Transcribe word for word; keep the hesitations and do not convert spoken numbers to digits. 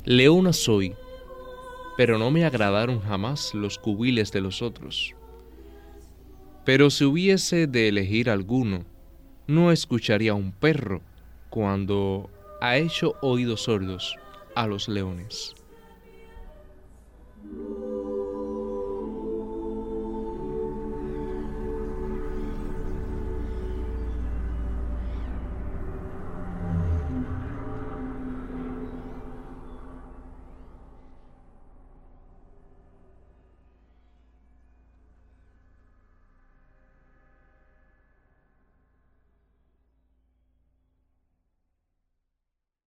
Leona soy, pero no me agradaron jamás los cubiles de los otros. Pero si hubiese de elegir alguno, no escucharía a un perro cuando ha hecho oídos sordos a los leones.